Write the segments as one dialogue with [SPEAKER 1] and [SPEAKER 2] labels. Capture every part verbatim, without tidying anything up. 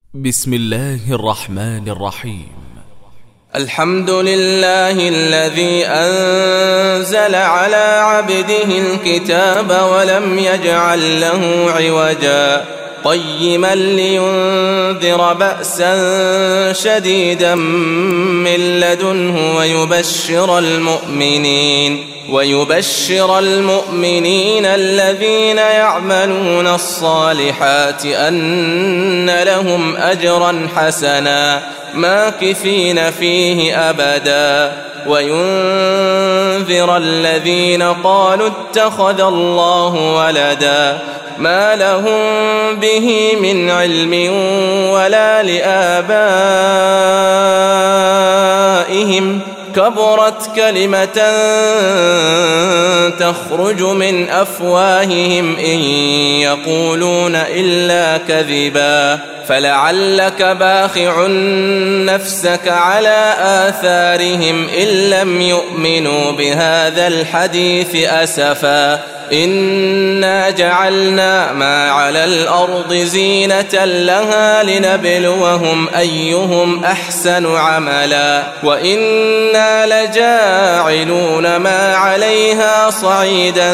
[SPEAKER 1] بسم الله الرحمن الرحيم.
[SPEAKER 2] الحمد لله الذي أنزل على عبده الكتاب ولم يجعل له عوجا قيما لينذر بأسا شديدا من لدنه ويبشر المؤمنين ويبشر المؤمنين الذين يعملون الصالحات أن لهم أجرا حسنا ماكثين فيه أبدا وينذر الذين قالوا اتخذ الله ولدا ما لهم به من علم ولا لآبائهم كبرت كلمة تخرج من أفواههم إن يقولون إلا كذبا فلعلك باخع نفسك على آثارهم إن لم يؤمنوا بهذا الحديث أسفا إنا جعلنا ما على الأرض زينة لها لنبلوهم أيهم أحسن عملا وإنا لجاعلون ما عليها صعيدا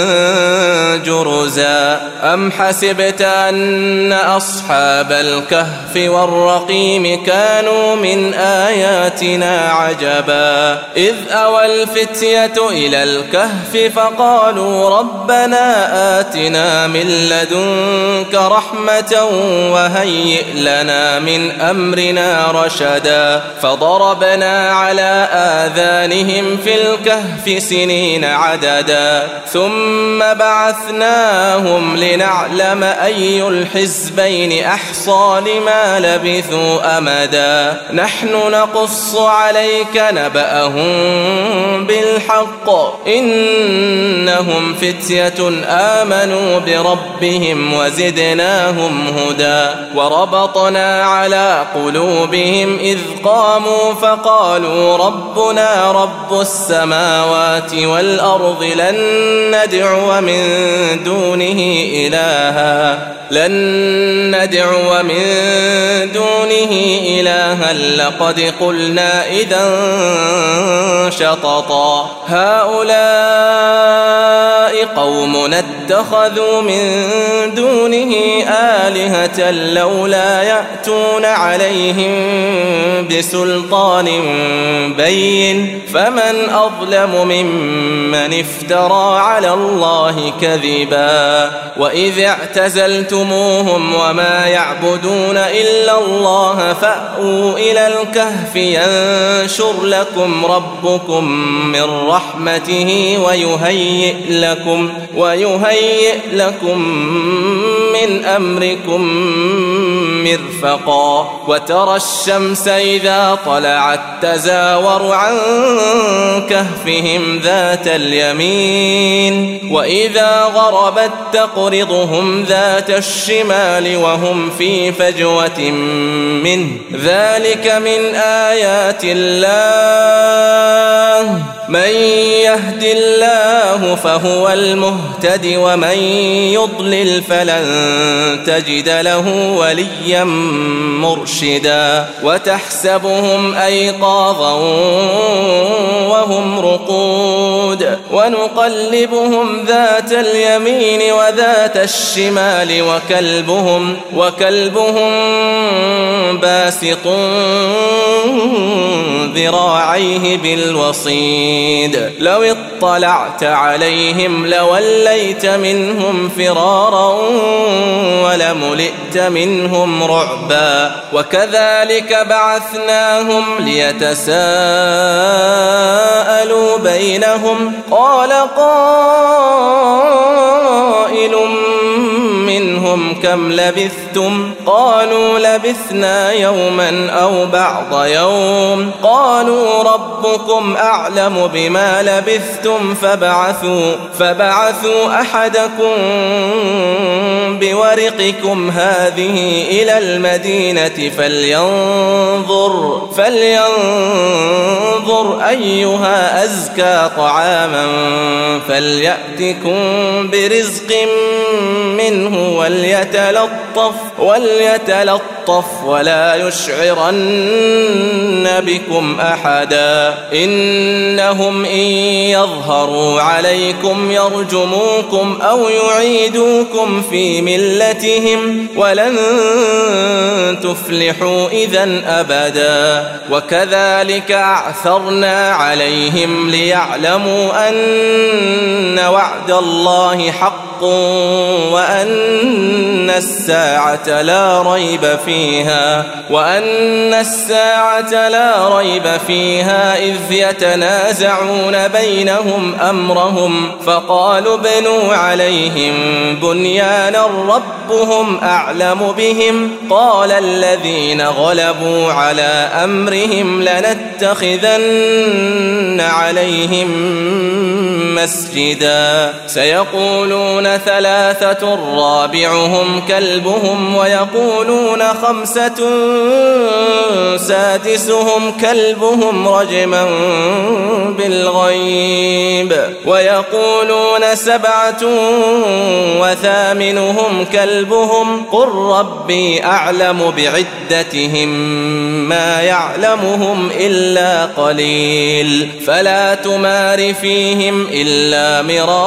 [SPEAKER 2] جرزا أم حسبت أن أصحاب الكهف والرقيم كانوا من آياتنا عجبا إذ أوى الفتية إلى الكهف فقالوا ربنا آتنا من لدنك رحمة وهيئ لنا من أمرنا رشدا فضربنا على آذانهم في الكهف سنين عددا ثم بعثناهم لنعلم أي الحزبين أحصى لما لبثوا أمدا نحن نقص عليك نبأهم بالحق إنهم فتية آمنوا بربهم وزدناهم هدى وربطنا على قلوبهم إذ قاموا فقالوا ربنا رب السماوات والأرض لن ندعو من دونه إلها لن ندعو من دونه إلها لقد قلنا إذا شططا هؤلاء قومنا اتخذوا من دونه آلهة لولا يأتون عليهم بسلطان بين فمن أظلم ممن افترى على الله كذبا وإذ اعتزلتموهم وما يعبدون إلا الله فأووا إلى الكهف ينشر لكم ربكم من رحمته ويهيئ لكم ويهيئ لكم من أمركم مرفقا وترى الشمس إذا طلعت تزاور عن كهفهم ذات اليمين وإذا غربت تقرضهم ذات الشمال وهم في فجوة منه ذلك من آيات الله من يهد الله فهو المهتد ومن يضلل فلن تجد له وليا مرشدا وتحسبهم أيقاظا وهم رقود ونقلبهم ذات اليمين وذات الشمال وكلبهم وكلبهم باسط ذراعيه بالوصيد لو اطلعت عليهم لوليت منهم فرارا ولملئت منهم رعبا وكذلك بعثناهم ليتساءلوا بينهم قال قائل منهم كم لبثتم قالوا لبثنا يوما أو بعض يوم قالوا ربكم أعلم بما لبثتم فبعثوا فبعثوا أحدكم بورقكم هذه إلى المدينة فلينظر فلينظر أيها أزكى طعاما فليأتكم برزق منه وليتلطف وليتلطف ولا يشعرن بكم أحدا إنهم إن يظهروا عليكم يرجموكم أو يعيدوكم في ملتهم ولن تفلحوا إذن أبدا وكذلك أعثرنا عليهم ليعلموا أن وعد الله حق وأن الساعة لا ريب فيها وأن الساعة لا ريب فيها إذ يتنازعون بينهم أمرهم فقالوا ابنوا عليهم بنيانا ربهم أعلم بهم قال الذين غلبوا على أمرهم لنتخذن عليهم مسجدا سيقولون ثلاثة رابعهم كلبهم ويقولون خمسة سادسهم كلبهم رجما بالغيب ويقولون سبعة وثامنهم كلبهم قل ربي أعلم بعدتهم ما يعلمهم إلا قليل فلا تمار فيهم إلا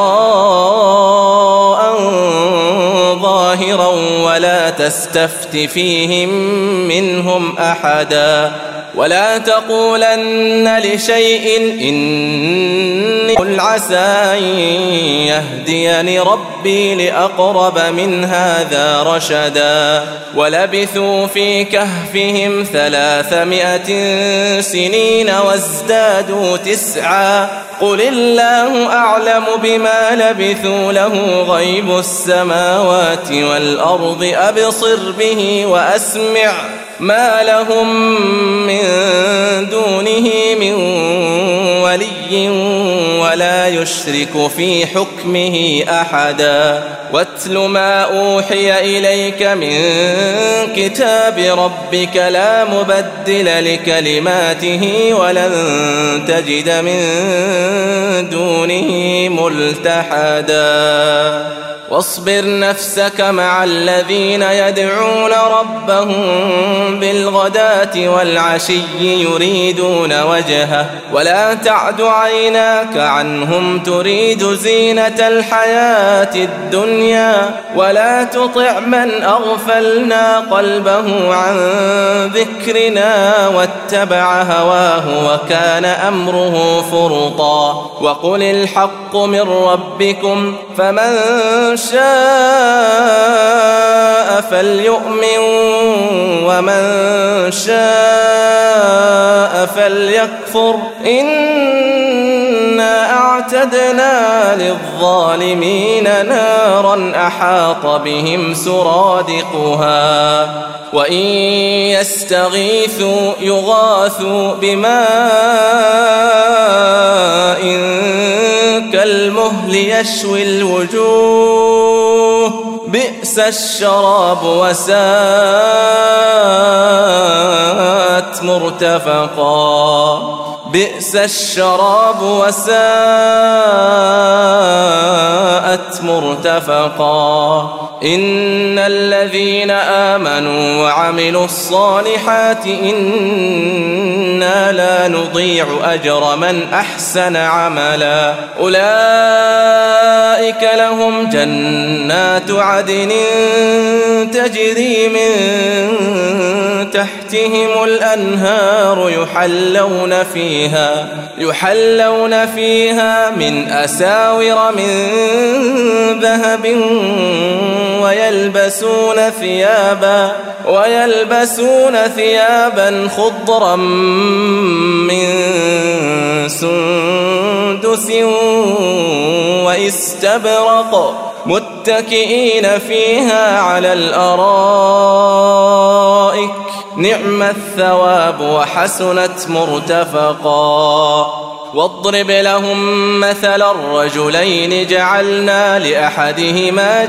[SPEAKER 2] مراء ظاهرا ولا تستفت فيهم منهم أحدا ولا تقولن لشيء إني قل عسى أن يهديني ربي لأقرب من هذا رشدا ولبثوا في كهفهم ثلاثمائة سنين وازدادوا تسعا قل الله أعلم بما لبثوا له غيب السماوات والأرض أبصر به وأسمع ما لهم من دونه من ولي ولا يشرك في حكمه أحدا واتل ما أوحي إليك من كتاب ربك لا مبدل لكلماته ولن تجد من دونه ملتحدا واصبر نفسك مع الذين يدعون ربهم بالغداة والعشي يريدون وجهه ولا تعد عيناك عنهم تريد زينة الحياة الدنيا ولا تطع من أغفلنا قلبه عن ذكرنا واتبع هواه وكان أمره فرطا وقل الحق من ربكم فمن شاء فليؤمن ومن شاء فليكفر إنا أعتدنا للظالمين نارا أحاط بهم سرادقها وإن يستغيثوا يغاثوا بماء كالمهل يشوي الوجوه بئس الشراب وساءت مرتفقا بئس الشراب وساءت مرتفقا إن الذين آمنوا وعملوا الصالحات إنا لا نضيع أجر من أحسن عملا أولئك لهم جنات عدن تجري من تحتهم الأنهار يحلون فيها يحلون فيها من أساور من ذهب ويلبسون ثيابا ويلبسون ثيابا خضرا من سندس واستبرق متكئين فيها على الأرائك نعم الثواب وحسنت مرتفقا واضرب لهم مثل الرجلين جعلنا لأحدهما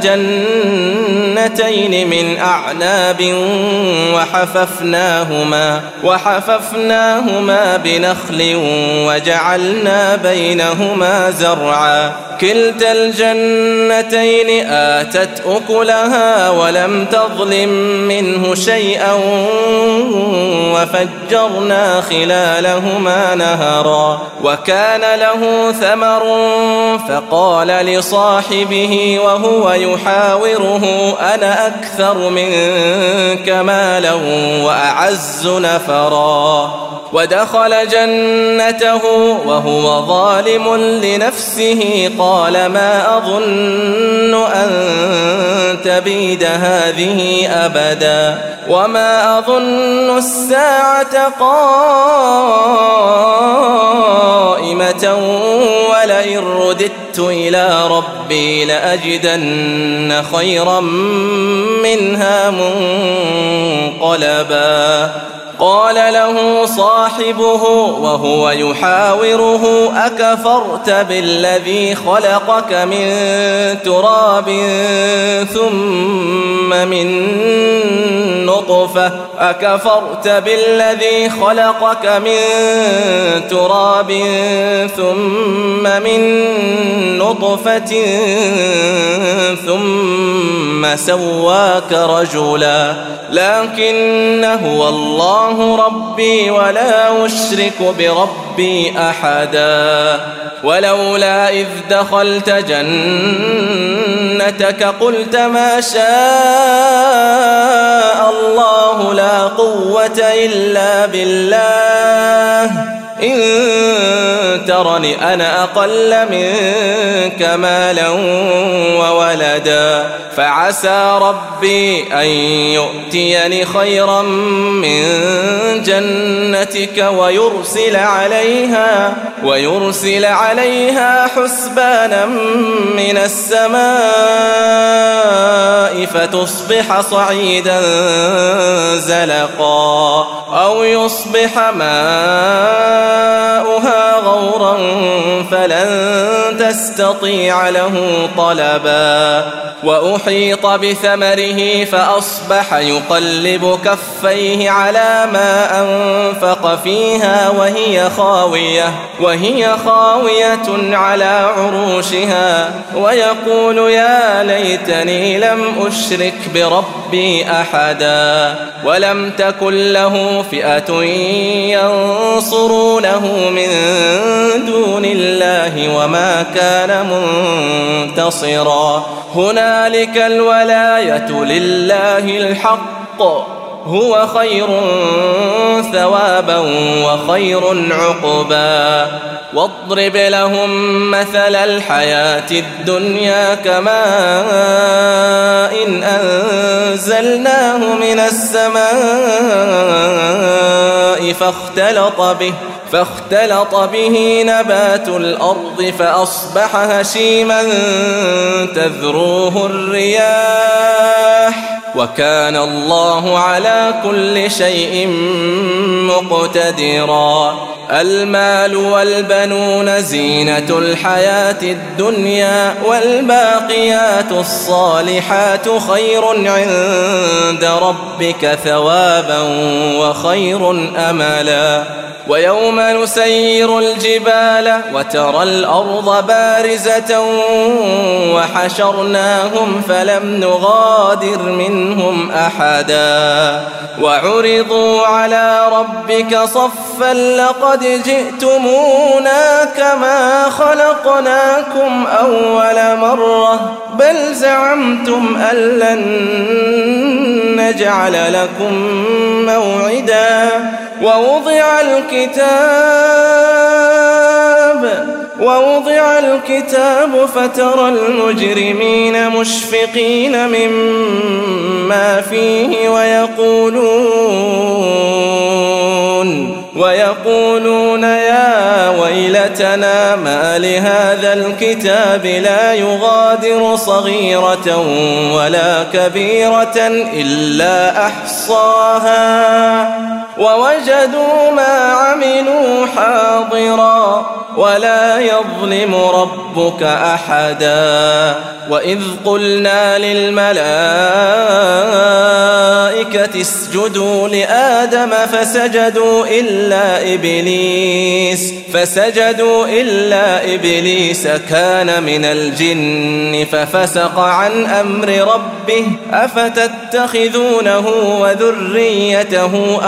[SPEAKER 2] جنتين من أعناب وحففناهما وحففناهما بنخل وجعلنا بينهما زرعا كلتا الجنتين آتت أكلها ولم تظلم منه شيئا وفجرنا خلالهما نهرا وكان له ثمر فقال لصاحبه وهو يحاوره أنا أكثر منك مالا وأعز نفرا ودخل جنته وهو ظالم لنفسه قال ما أظن أن تبيد هذه أبدا وما أظن الساعة قائمة ولئن رددت إلى ربي لأجدن خيرا منها منقلبا قال له صاحبه وهو يحاوره أكفرت بالذي خلقك من تراب ثم من نطفة أكفرت بالذي خلقك من تراب ثم من نطفة ثم سواك رجلا لكن هو الله ربي ولا أشرك بربي أحدا ولولا إذ دخلت جنتك قلت ما شاء الله لا قوة إلا بالله إن ترني أنا أقل منك مالا وولدا فعسى ربي أن يؤتيني خيرا من جنتك ويرسل عليها ويرسل عليها حسبانا من السماء فتصبح صعيدا زلقا أو يصبح ماؤها غورا فلن تستطيع له طلبا وأحيط بثمره فأصبح يقلب كفيه على ما أنفق فيها وهي خاوية وهي خاوية على عروشها ويقول يا ليتني لم أشرك بربي أحدا ولم تكن له فئة ينصرونه من دون الله وما كان منتصرا هنالك الولاية لله الحق هو خير ثوابا وخير عقبا واضرب لهم مثل الحياة الدنيا كماء إن أنزلناه من السماء فاختلط به فاختلط به نبات الأرض فأصبح هشيما تذروه الرياح وكان الله على كل شيء مقتدرا المال والبنون زينة الحياة الدنيا والباقيات الصالحات خير عند ربك ثوابا وخير أملا ويوم نسير الجبال وترى الأرض بارزة وحشرناهم فلم نغادر منهم أحدا وعرضوا على ربك صفا لقد جئتمونا كما خلقناكم أول مرة بل زعمتم أن لن نجعل لكم موعدا ووضع الكتاب ووضع الكتاب فترى المجرمين مشفقين مما فيه ويقولون ويقولون يا ويلتنا ما لهذا الكتاب لا يغادر صغيرة ولا كبيرة إلا أحصاها ووجدوا ما عملوا حاضرا ولا يظلم ربك أحدا وإذ قلنا للملائكة اسجدوا لآدم فسجدوا إلا إبليس فسجدوا إلا إبليس كان من الجن ففسق عن أمر ربه أفتتخذونه وذريته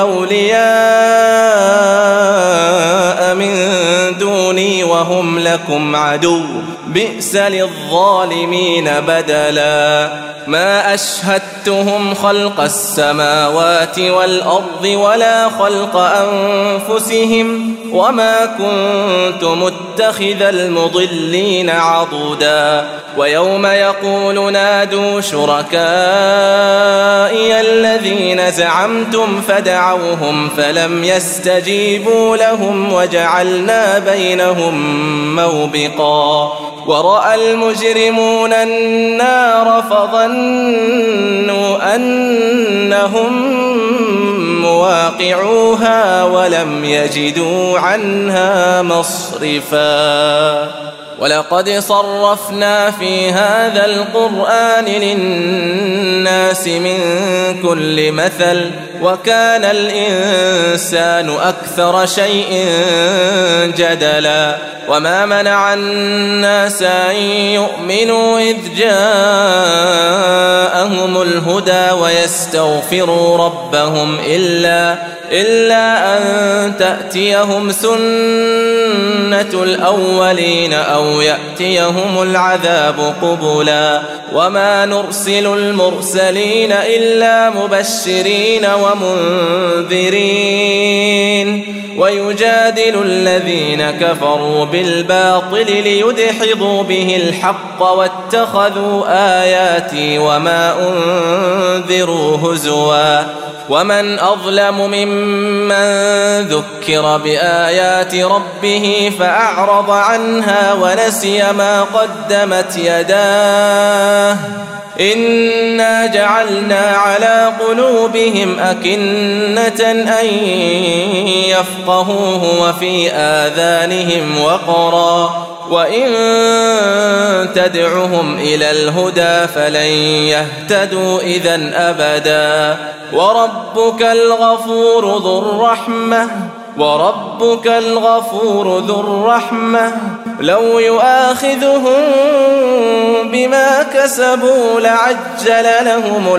[SPEAKER 2] أولياء من دوني وهم لكم عدو بئس للظالمين بدلا ما أشهدتهم خلق السماوات والأرض ولا خلق أنفسهم وما كنت متخذ المضلين عضدا ويوم يقول نادوا شركائي الذين زعمتم فدعوهم فلم يستجيبوا لهم وجعلنا بينهم موبقا ورأى المجرمون النار فظنوا أنهم مواقعوها ولم يجدوا عنها مصرفا ولقد صرفنا في هذا القرآن للناس من كل مثل وكان الإنسان أكثر شيء جدلا وما منع الناس أن يؤمنوا إذ جاءهم الهدى ويستغفروا ربهم إلا إلا أن تأتيهم سنة الأولين أو يأتيهم العذاب قبلا وما نرسل المرسلين إلا مبشرين ومنذرين ويجادل الذين كفروا بالباطل ليدحضوا به الحق واتخذوا آياتي وما أنذروا هزوا ومن أظلم ممن ذكر بآيات ربه فأعرض عنها ونسي ما قدمت يداه إنا جعلنا على قلوبهم أكنة أن يفقهوه وفي آذانهم وقرا وإن تدعهم إلى الهدى فلن يهتدوا إذن أبدا وربك الغفور ذو الرحمة وربك الغفور ذو الرحمة لو يؤاخذهم بما كسبوا لعجل لهم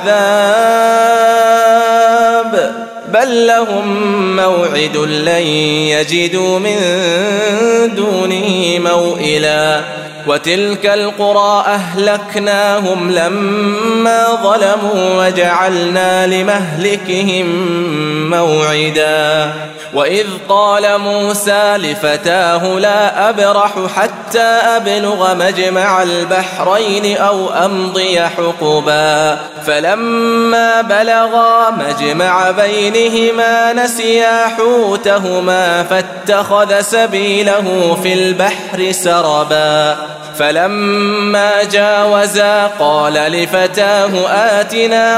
[SPEAKER 2] العذاب بل لهم موعد لن يجدوا من دونه موئلا وتلك القرى أهلكناهم لما ظلموا وجعلنا لمهلكهم موعدا وإذ قال موسى لفتاه لا أبرح حتى أبلغ مجمع البحرين أو أمضي حقبا فلما بلغا مجمع بينهما نسيا حوتهما فاتخذ سبيله في البحر سربا فلما جاوزا قال لفتاه آتنا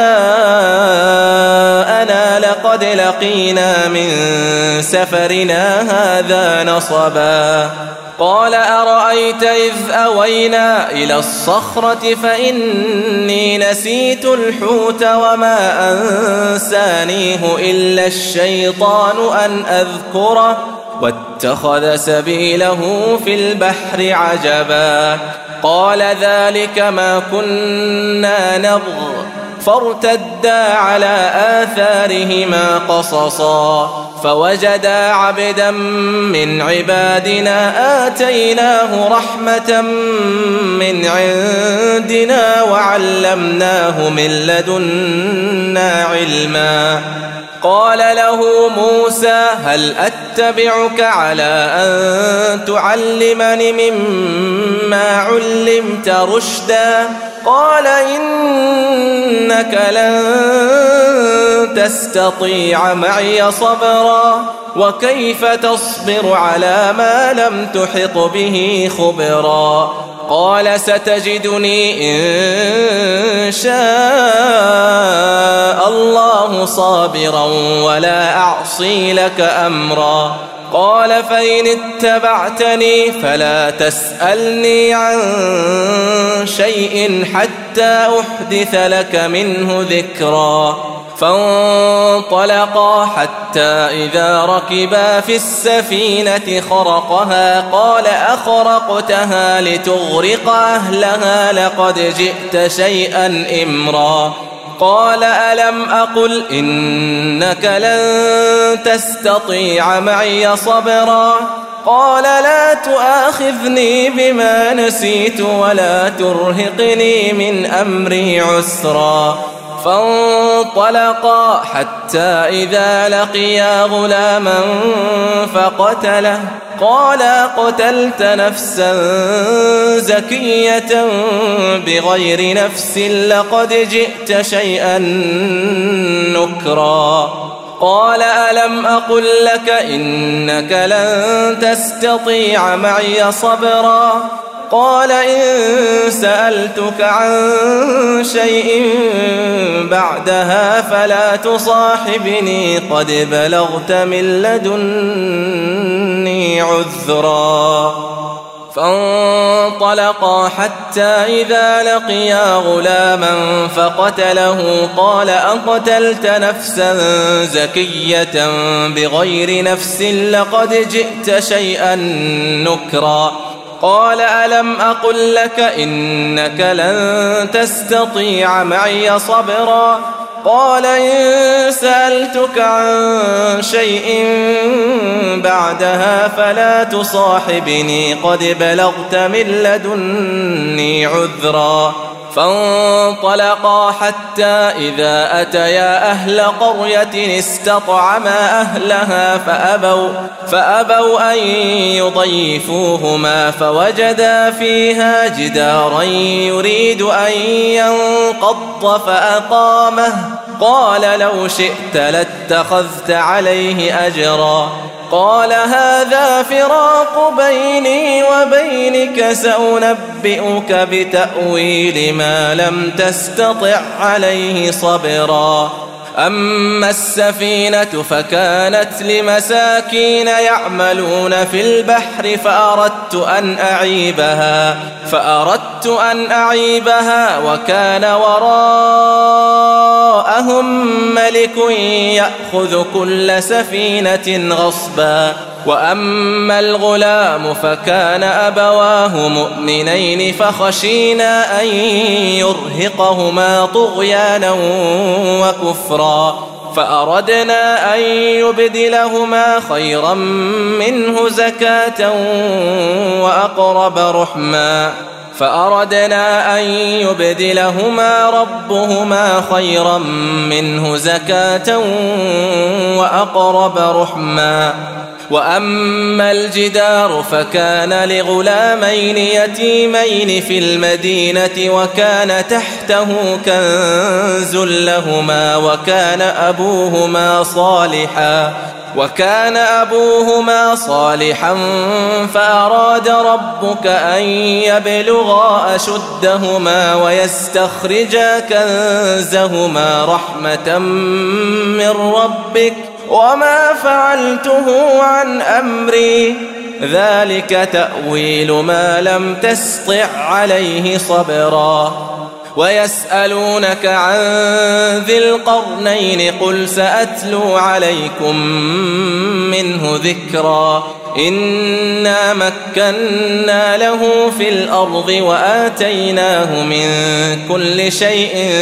[SPEAKER 2] غداءنا لقد لقينا من سفرنا هذا نصبا قال أرأيت إذ أوينا إلى الصخرة فإني نسيت الحوت وما أنسانيه إلا الشيطان أن أذكره واتخذ سبيله في البحر عجبا قال ذلك ما كنا نبغ فارتدا على آثارهما قصصا فوجدا عبدا من عبادنا آتيناه رحمة من عندنا وعلمناه من لدنا علما قال له موسى هل أتبعك على أن تعلمني مما علمت رشدا قال إنك لن تستطيع معي صبرا وكيف تصبر على ما لم تحط به خبرا قال ستجدني إن شاء الله صابرا ولا أعصي لك أمرا قال فإن اتبعتني فلا تسألني عن شيء حتى أحدث لك منه ذكرا فانطلقا حتى إذا ركبا في السفينة خرقها قال أخرقتها لتغرق أهلها لقد جئت شيئا إمرا قال ألم أقل إنك لن تستطيع معي صبرا قال لا تؤاخذني بما نسيت ولا ترهقني من أمري عسرا فانطلقا حتى إذا لقيا غلاما فقتله قال قتلت نفسا زكية بغير نفس لقد جئت شيئا نكرا قال ألم أقل لك إنك لن تستطيع معي صبرا قال إن سألتك عن شيء بعدها فلا تصاحبني قد بلغت من لدني عذرا فانطلقا حتى إذا لقيا غلاما فقتله قال أقتلت نفسا زكية بغير نفس لقد جئت شيئا نكرا قال ألم أقل لك إنك لن تستطيع معي صبرا قال إن سألتك عن شيء بعدها فلا تصاحبني قد بلغت من لدني عذرا فانطلقا حتى إذا أتيا أهل قرية استطعما أهلها فأبوا, فأبوا أن يضيفوهما فوجدا فيها جدارا يريد أن ينقض فأقامه قال لو شئت لاتخذت عليه أجرا قال هذا فراق بيني وبينك سأنبئك بتأويل ما لم تستطع عليه صبرا أما السفينة فكانت لمساكين يعملون في البحر فأردت أن أعيبها فأردت أن أعيبها وكان وراءهم ملك يأخذ كل سفينة غصبا وأما الغلام فكان أبواه مؤمنين فخشينا أن يرهقهما طغيانا وكفرا فأردنا أن يبدلهما خيرا منه زكاة وأقرب رحما فأردنا أن يبدلهما ربهما خيرا منه زكاة وأقرب رحما وأما الجدار فكان لغلامين يتيمين في المدينة وكان تحته كنز لهما وكان أبوهما صالحا وكان أبوهما صالحا فأراد ربك أن يبلغا أشدهما ويستخرجا كنزهما رحمة من ربك وما فعلته عن أمري ذلك تأويل ما لم تسطع عليه صبرا ويسألونك عن ذي القرنين قل سأتلو عليكم منه ذكرا إنا مكنا له في الأرض وآتيناه من كل شيء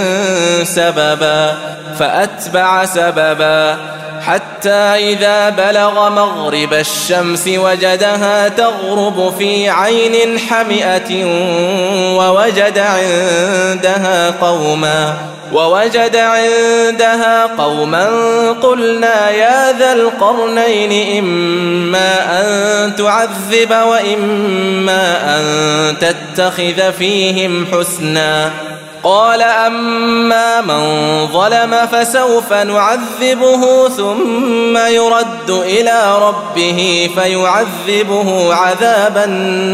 [SPEAKER 2] سببا فأتبع سببا حتى إذا بلغ مغرب الشمس وجدها تغرب في عين حمئة ووجد عندها قوما ووجد عندها قوما قلنا يا ذا القرنين إما أن تعذب وإما أن تتخذ فيهم حسنا قال أما من ظلم فسوف نعذبه ثم يرد إلى ربه فيعذبه عذابا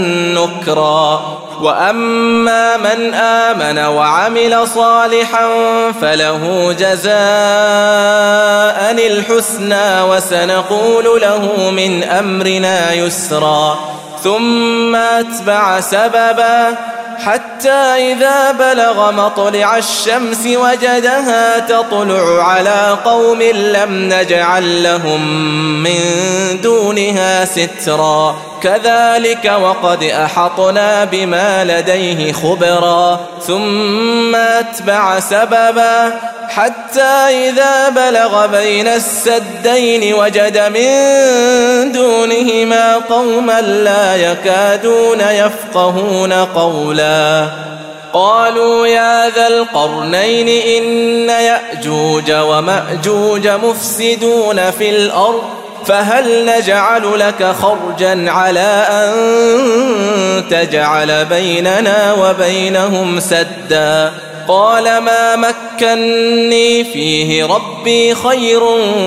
[SPEAKER 2] نكرا وأما من آمن وعمل صالحا فله جزاء الرحمن الحسنى وسنقول له من أمرنا يسرا ثم أتبع سببا حتى إذا بلغ مطلع الشمس وجدها تطلع على قوم لم نجعل لهم من دونها سترا كذلك وقد أحطنا بما لديه خبرا ثم أتبع سببا حتى إذا بلغ بين السدين وجد من دونهما قوما لا يكادون يفقهون قولا قالوا يا ذا القرنين إن يأجوج ومأجوج مفسدون في الأرض فهل نجعل لك خرجا على أن تجعل بيننا وبينهم سدا قال ما مكني فيه ربي خير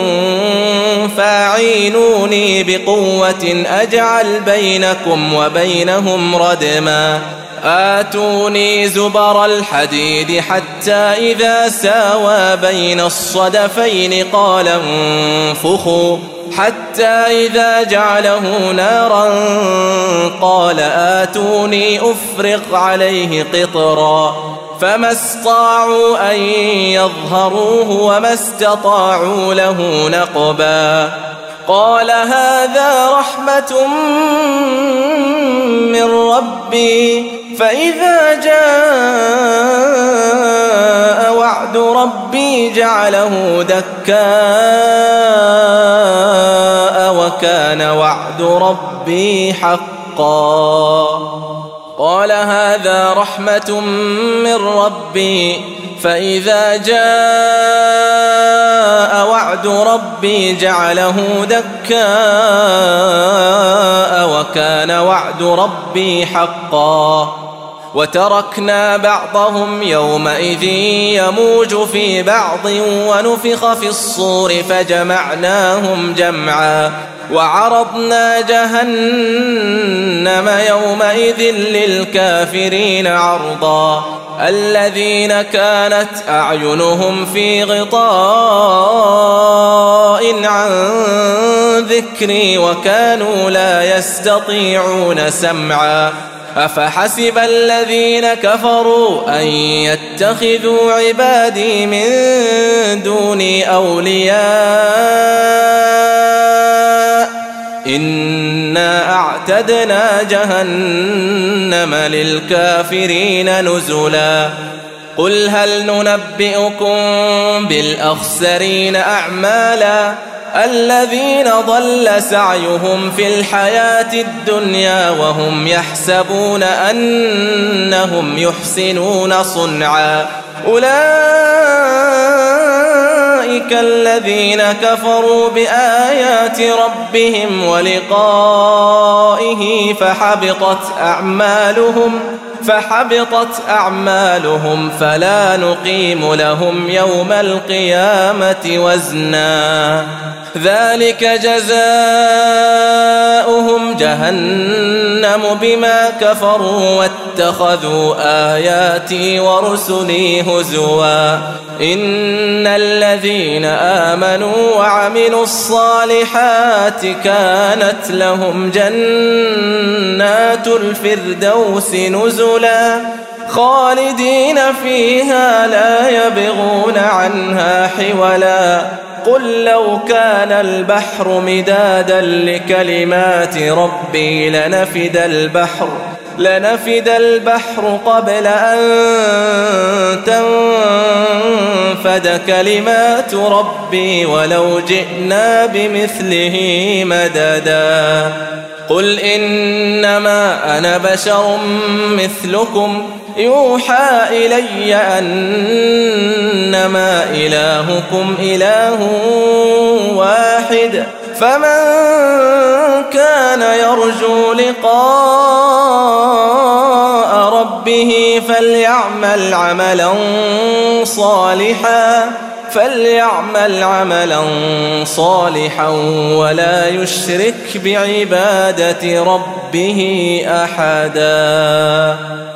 [SPEAKER 2] فاعينوني بقوة أجعل بينكم وبينهم ردما آتوني زبر الحديد حتى إذا ساوى بين الصدفين قال انفخوا حتى إذا جعله نارا قال آتوني أفرغ عليه قطرا فما استطاعوا أن يظهروه وما استطاعوا له نقبا قال هذا رحمة من ربي فإذا جاء وعد ربي جعله دكاء وكان وعد ربي حقا قال هذا رحمة من ربي فإذا جاء وعد ربي جعله دكاء وكان وعد ربي حقا وتركنا بعضهم يومئذ يموج في بعض ونفخ في الصور فجمعناهم جمعا وعرضنا جهنم يومئذ للكافرين عرضا الذين كانت أعينهم في غطاء عن ذكري وكانوا لا يستطيعون سمعا أفحسب الذين كفروا أن يتخذوا عبادي من دوني أولياء إنا أعتدنا جهنم للكافرين نزلا قل هل ننبئكم بالأخسرين أعمالا الذين ضل سعيهم في الحياة الدنيا وهم يحسبون أنهم يحسنون صنعا أولئك الذين كفروا بآيات ربهم ولقائه فحبطت أعمالهم فحبطت أعمالهم فلا نقيم لهم يوم القيامة وزنا ذلك جزاؤهم جهنم بما كفروا واتخذوا آياتي ورسلي هزوا إن الذين آمنوا وعملوا الصالحات كانت لهم جنات الفردوس نزلا خالدين فيها لا يبغون عنها حولا قل لو كان البحر مدادا لكلمات ربي لنفد البحر لنفد البحر قبل أن تنفد كلمات ربي ولو جئنا بمثله مددا قل إنما أنا بشر مثلكم يوحى إلي أنما إلهكم إله واحد فمن كان يرجو لقاء ربه فليعمل عملا صالحا فليعمل عملا صالحا ولا يشرك بعبادة ربه أحدا.